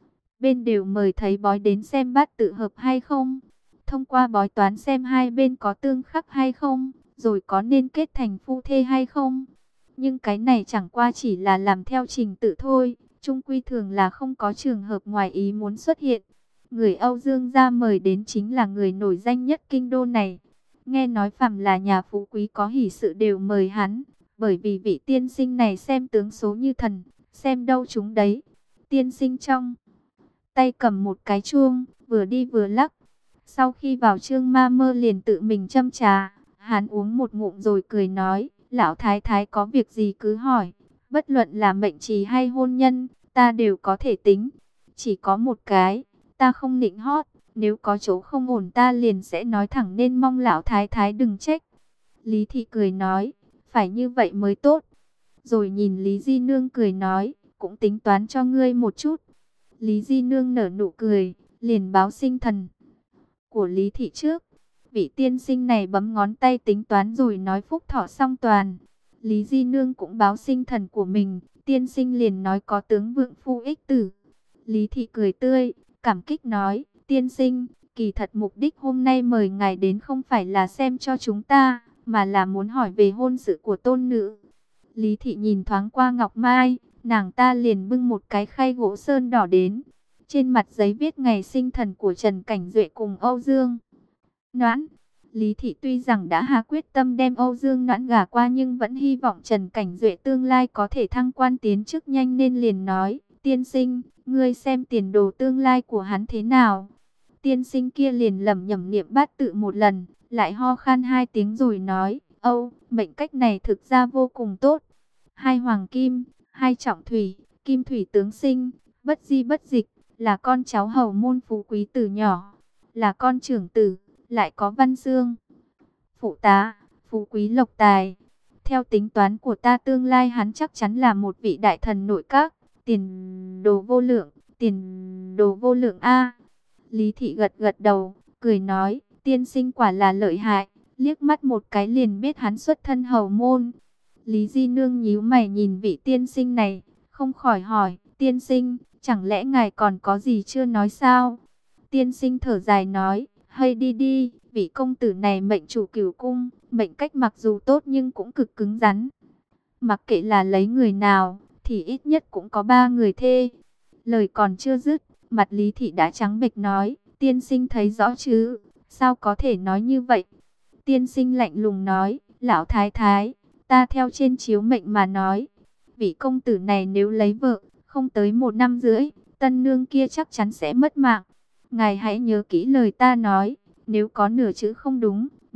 bên đều mời thấy bói đến xem bát tự hợp hay không. Thông qua bói toán xem hai bên có tương khắc hay không, rồi có nên kết thành phu thê hay không. Nhưng cái này chẳng qua chỉ là làm theo trình tự thôi, chung quy thường là không có trường hợp ngoài ý muốn xuất hiện. Người Âu Dương gia mời đến chính là người nổi danh nhất kinh đô này. Nghe nói phàm là nhà phú quý có hỷ sự đều mời hắn, bởi vì vị tiên sinh này xem tướng số như thần, xem đâu chúng đấy. Tiên sinh trong tay cầm một cái chuông, vừa đi vừa lắc. Sau khi vào Trương Ma Mơ liền tự mình châm trà, hắn uống một ngụm rồi cười nói, lão thái thái có việc gì cứ hỏi, bất luận là mệnh trì hay hôn nhân, ta đều có thể tính. Chỉ có một cái, ta không nịnh hót, nếu có chỗ không ổn ta liền sẽ nói thẳng, nên mong lão thái thái đừng trách. Lý Thị cười nói, phải như vậy mới tốt. Rồi nhìn Lý Di Nương cười nói, cũng tính toán cho ngươi một chút. Lý Di Nương nở nụ cười, liền báo sinh thần của Lý Thị trước. Vị tiên sinh này bấm ngón tay tính toán rồi nói phúc thọ song toàn. Lý Di Nương cũng báo sinh thần của mình, tiên sinh liền nói có tướng vượng phu ích tử. Lý Thị cười tươi, cảm kích nói, tiên sinh, kỳ thật mục đích hôm nay mời ngài đến không phải là xem cho chúng ta, mà là muốn hỏi về hôn sự của tôn nữ. Lý Thị nhìn thoáng qua Ngọc Mai, nàng ta liền bưng một cái khay gỗ sơn đỏ đến. Trên mặt giấy viết ngày sinh thần của Trần Cảnh Duệ cùng Âu Dương Noãn. Lý Thị tuy rằng đã hạ quyết tâm đem Âu Dương Noãn gả qua nhưng vẫn hy vọng Trần Cảnh Duệ tương lai có thể thăng quan tiến chức nhanh, nên liền nói, tiên sinh, ngươi xem tiền đồ tương lai của hắn thế nào. Tiên sinh kia liền lẩm nhẩm niệm bát tự một lần, lại ho khan hai tiếng rồi nói, Âu, mệnh cách này thực ra vô cùng tốt. Hai hoàng kim, hai trọng thủy, kim thủy tướng sinh, bất di bất dịch, là con cháu hầu môn phú quý từ nhỏ, là con trưởng tử, lại có văn xương, phụ tá, phú quý lộc tài. Theo tính toán của ta tương lai hắn chắc chắn là một vị đại thần nội các, tiền đồ vô lượng, tiền đồ vô lượng a. Lý Thị gật gật đầu, cười nói, tiên sinh quả là lợi hại, liếc mắt một cái liền biết hắn xuất thân hầu môn. Lý Di Nương nhíu mày nhìn vị tiên sinh này, không khỏi hỏi, tiên sinh, chẳng lẽ ngài còn có gì chưa nói sao? Tiên sinh thở dài nói, hay đi đi, vị công tử này mệnh chủ cửu cung, mệnh cách mặc dù tốt nhưng cũng cực cứng rắn. Mặc kệ là lấy người nào, thì ít nhất cũng có ba người thê. Lời còn chưa dứt, mặt Lý Thị đã trắng bệch nói, tiên sinh thấy rõ chứ, sao có thể nói như vậy? Tiên sinh lạnh lùng nói, lão thái thái, ta theo trên chiếu mệnh mà nói, vị công tử này nếu lấy vợ, không tới một năm rưỡi, tân nương kia chắc chắn sẽ mất mạng. Ngài hãy nhớ kỹ lời ta nói, nếu có nửa chữ không đúng,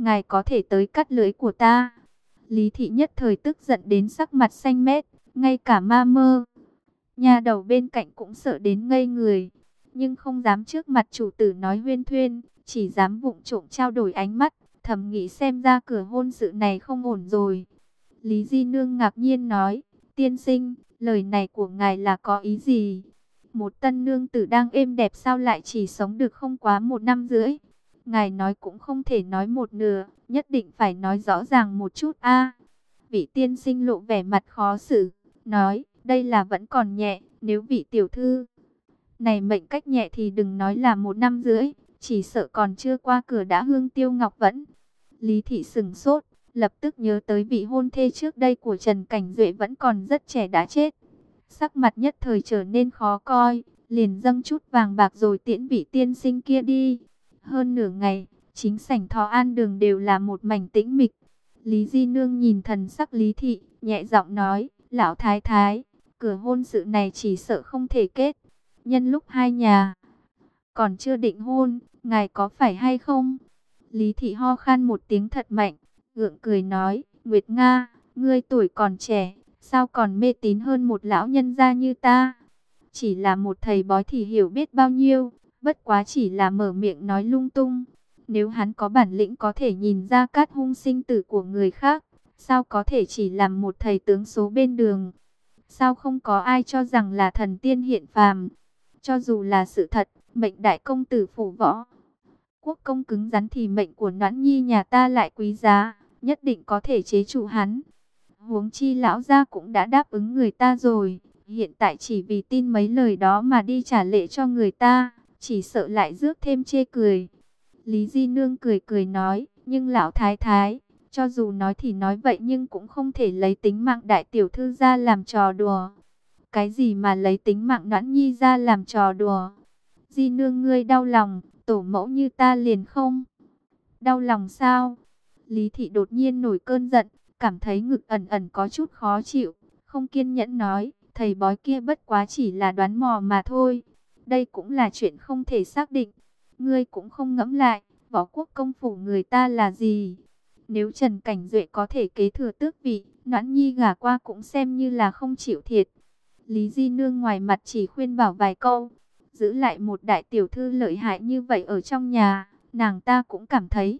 ngài có thể tới cắt lưỡi của ta. Lý thị nhất thời tức giận đến sắc mặt xanh mét, ngay cả ma mơ nha đầu bên cạnh cũng sợ đến ngây người, nhưng không dám trước mặt chủ tử nói huyên thuyên, chỉ dám vụng trộm trao đổi ánh mắt, thầm nghĩ xem ra cửa hôn sự này không ổn rồi. Lý Di Nương ngạc nhiên nói, tiên sinh, lời này của ngài là có ý gì? Một tân nương tử đang êm đẹp sao lại chỉ sống được không quá một năm rưỡi? Ngài nói cũng không thể nói một nửa, nhất định phải nói rõ ràng một chút a. Vị tiên sinh lộ vẻ mặt khó xử, nói, đây là vẫn còn nhẹ, nếu vị tiểu thư này mệnh cách nhẹ thì đừng nói là một năm rưỡi, chỉ sợ còn chưa qua cửa đã hương tiêu ngọc vẫn. Lý thị sừng sốt, lập tức nhớ tới vị hôn thê trước đây của Trần Cảnh Duệ vẫn còn rất trẻ đã chết. Sắc mặt nhất thời trở nên khó coi, liền dâng chút vàng bạc rồi tiễn vị tiên sinh kia đi. Hơn nửa ngày, chính sảnh Thọ An đường đều là một mảnh tĩnh mịch. Lý Di Nương nhìn thần sắc Lý thị, nhẹ giọng nói, lão thái thái, cửa hôn sự này chỉ sợ không thể kết. Nhân lúc hai nhà còn chưa định hôn, ngài có phải hay không? Lý thị ho khan một tiếng thật mạnh, gượng cười nói, Nguyệt Nga, ngươi tuổi còn trẻ, sao còn mê tín hơn một lão nhân gia như ta? Chỉ là một thầy bói thì hiểu biết bao nhiêu, bất quá chỉ là mở miệng nói lung tung. Nếu hắn có bản lĩnh có thể nhìn ra cát hung sinh tử của người khác, sao có thể chỉ làm một thầy tướng số bên đường? Sao không có ai cho rằng là thần tiên hiện phàm? Cho dù là sự thật, mệnh đại công tử phủ võ quốc công cứng rắn thì mệnh của Noãn Nhi nhà ta lại quý giá, nhất định có thể chế trụ hắn. Huống chi lão gia cũng đã đáp ứng người ta rồi, hiện tại chỉ vì tin mấy lời đó mà đi trả lệ cho người ta, chỉ sợ lại rước thêm chê cười. Lý Di Nương cười cười nói, nhưng lão thái thái, cho dù nói thì nói vậy nhưng cũng không thể lấy tính mạng đại tiểu thư ra làm trò đùa. Cái gì mà lấy tính mạng Noãn Nhi ra làm trò đùa? Di Nương ngươi đau lòng, tổ mẫu như ta liền không đau lòng sao? Lý thị đột nhiên nổi cơn giận, cảm thấy ngực ẩn ẩn có chút khó chịu, không kiên nhẫn nói, thầy bói kia bất quá chỉ là đoán mò mà thôi. Đây cũng là chuyện không thể xác định. Ngươi cũng không ngẫm lại, võ quốc công phủ người ta là gì? Nếu Trần Cảnh Duệ có thể kế thừa tước vị, Noãn Nhi gả qua cũng xem như là không chịu thiệt. Lý Di Nương ngoài mặt chỉ khuyên bảo vài câu, giữ lại một đại tiểu thư lợi hại như vậy ở trong nhà, nàng ta cũng cảm thấy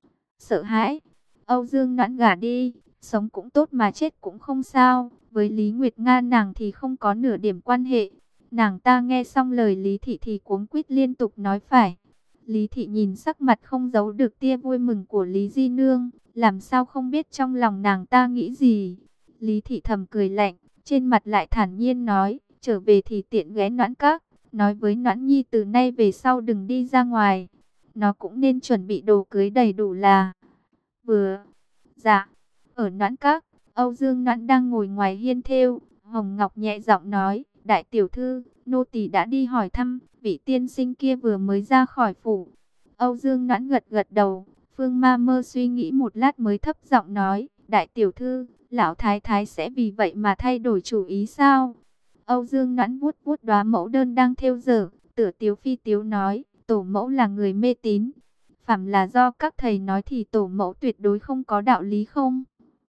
sợ hãi. Âu Dương Noãn gả đi, sống cũng tốt mà chết cũng không sao, với Lý Nguyệt Nga nàng thì không có nửa điểm quan hệ. Nàng ta nghe xong lời Lý thị thì cuống quýt liên tục nói phải. Lý thị nhìn sắc mặt không giấu được tia vui mừng của Lý Di Nương, làm sao không biết trong lòng nàng ta nghĩ gì. Lý thị thầm cười lạnh, trên mặt lại thản nhiên nói, trở về thì tiện ghé Noãn các, nói với Noãn Nhi từ nay về sau đừng đi ra ngoài. Nó cũng nên chuẩn bị đồ cưới đầy đủ là vừa. Dạ, ở Noãn các, Âu Dương Noãn đang ngồi ngoài hiên thêu, Hồng Ngọc nhẹ giọng nói, đại tiểu thư, nô tỳ đã đi hỏi thăm, vị tiên sinh kia vừa mới ra khỏi phủ. Âu Dương Noãn gật gật đầu, Phương Ma Mơ suy nghĩ một lát mới thấp giọng nói, đại tiểu thư, lão thái thái sẽ vì vậy mà thay đổi chủ ý sao? Âu Dương Noãn vuốt vuốt đóa mẫu đơn đang thêu dở, tựa tiếu phi tiếu nói, tổ mẫu là người mê tín. Phàm là do các thầy nói thì tổ mẫu tuyệt đối không có đạo lý không?